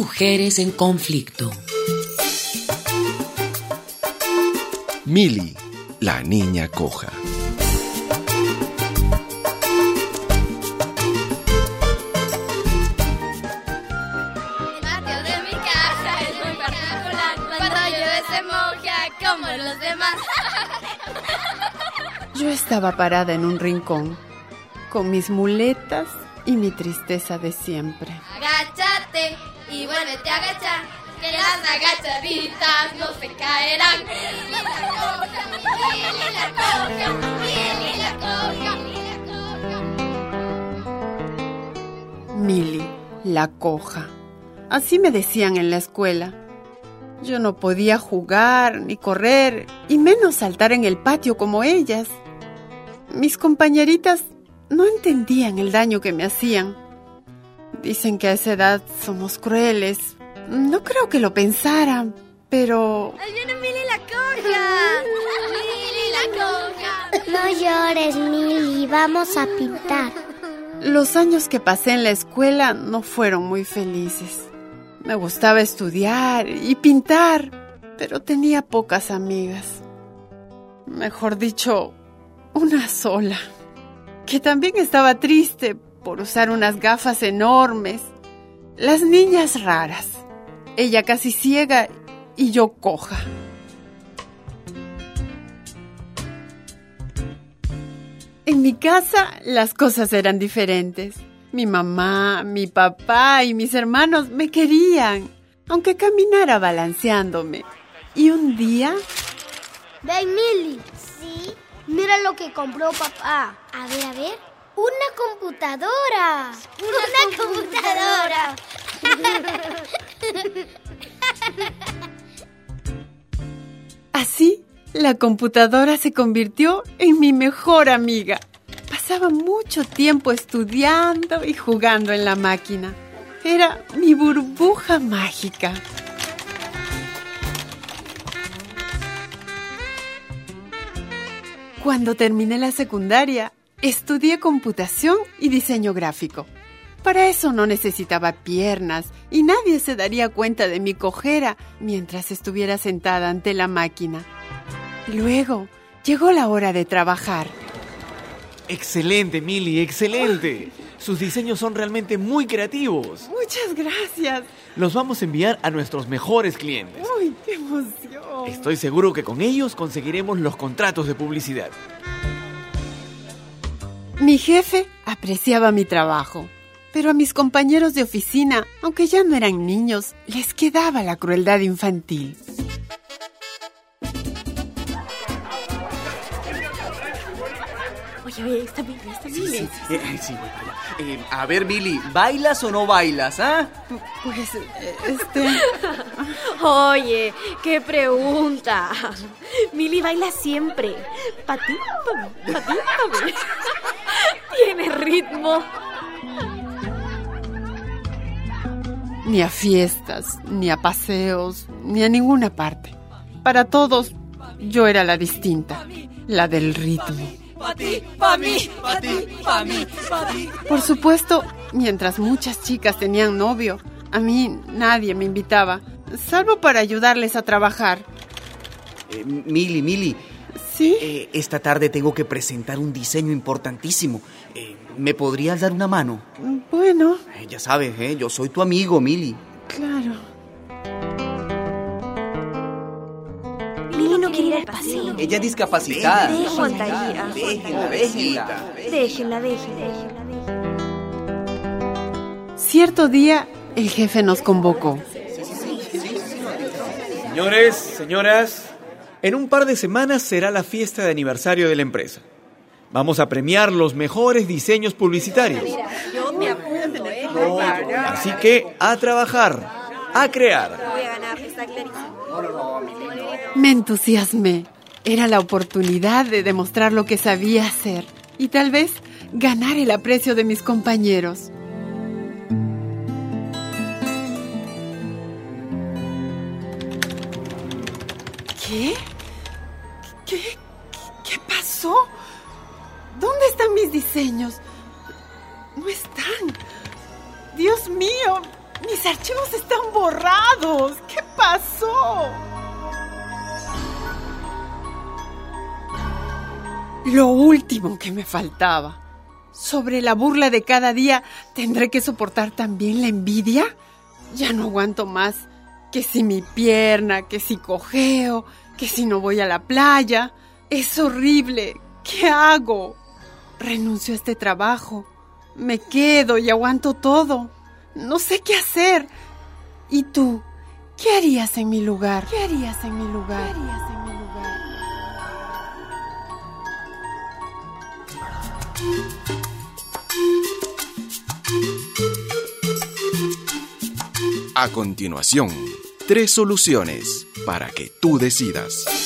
Mujeres en conflicto. Mili, la niña coja. El patio de mi casa es muy particular. Cuando llueve se moja como los demás. Yo estaba parada en un rincón, con mis muletas y mi tristeza de siempre. Agáchate y vuélvete a agachar, que las agachaditas no se caerán. Mili la coja, Mili la coja, Mili la coja, Mili la coja. Mili, la coja. Así me decían en la escuela. Yo no podía jugar ni correr, y menos saltar en el patio como ellas. Mis compañeritas no entendían el daño que me hacían. Dicen que a esa edad somos crueles. No creo que lo pensaran, pero... ¡Ahí viene Mili la coja! ¡Mili la coja! No llores, Mili, vamos a pintar. Los años que pasé en la escuela no fueron muy felices. Me gustaba estudiar y pintar, pero tenía pocas amigas. Mejor dicho, una sola, que también estaba triste por usar unas gafas enormes. Las niñas raras. Ella casi ciega y yo coja. En mi casa las cosas eran diferentes. Mi mamá, mi papá y mis hermanos me querían, aunque caminara balanceándome. Y un día... Ven, Mili, ¿Sí? mira lo que compró papá. A ver. ¡Una computadora! ¡Una computadora! Así, la computadora se convirtió en mi mejor amiga. Pasaba mucho tiempo estudiando y jugando en la máquina. Era mi burbuja mágica. Cuando terminé la secundaria, estudié computación y diseño gráfico. Para eso no necesitaba piernas y nadie se daría cuenta de mi cojera mientras estuviera sentada ante la máquina. Luego, llegó la hora de trabajar. Excelente, Mili, excelente. Sus diseños son realmente muy creativos. Muchas gracias. Los vamos a enviar a nuestros mejores clientes. ¡Uy, qué emoción! Estoy seguro que con ellos conseguiremos los contratos de publicidad. Mi jefe apreciaba mi trabajo, pero a mis compañeros de oficina, aunque ya no eran niños, les quedaba la crueldad infantil. Oye, está bien. Sí, voy para allá. A ver, Mili, ¿bailas o no bailas, ah? Pues, Oye, qué pregunta. Mili baila siempre. Pa' ti, pa' mí. Tiene ritmo. Ni a fiestas, ni a paseos, ni a ninguna parte. Para todos, yo era la distinta, la del ritmo. Pa' ti, pa' mí, pa' ti, pa' mí, pa' ti. Por supuesto, mientras muchas chicas tenían novio, a mí nadie me invitaba, salvo para ayudarles a trabajar. Mili, ¿Sí? esta tarde tengo que presentar un diseño importantísimo. ¿Me podrías dar una mano? Bueno, Ya sabes, yo soy tu amigo, Mili. claro. Mili no quiere ir al paseo. Ella es discapacitada. Déjenla. Déjenla. Déjenla. Cierto día, el jefe nos convocó. Señores, señoras, en un par de semanas será la fiesta de aniversario de la empresa. Vamos a premiar los mejores diseños publicitarios. Yo me apunto, Así que a trabajar, a crear. Voy a ganar, está clarísimo. Me entusiasmé. Era la oportunidad de demostrar lo que sabía hacer y tal vez ganar el aprecio de mis compañeros. ¿Qué? ¿Qué pasó? ¿Dónde están mis diseños? No están. Dios mío, Mis archivos están borrados. ¿Qué pasó? Lo último que me faltaba. Sobre la burla de cada día, ¿tendré que soportar también la envidia? Ya no aguanto más. Que si mi pierna, que si cojeo, que si no voy a la playa. Es horrible. ¿Qué hago? Renuncio a este trabajo. Me quedo y aguanto todo. No sé qué hacer. ¿Y tú? ¿Qué harías en mi lugar? ¿Qué harías en mi lugar? ¿Qué harías en mi lugar? A continuación, 3 soluciones para que tú decidas.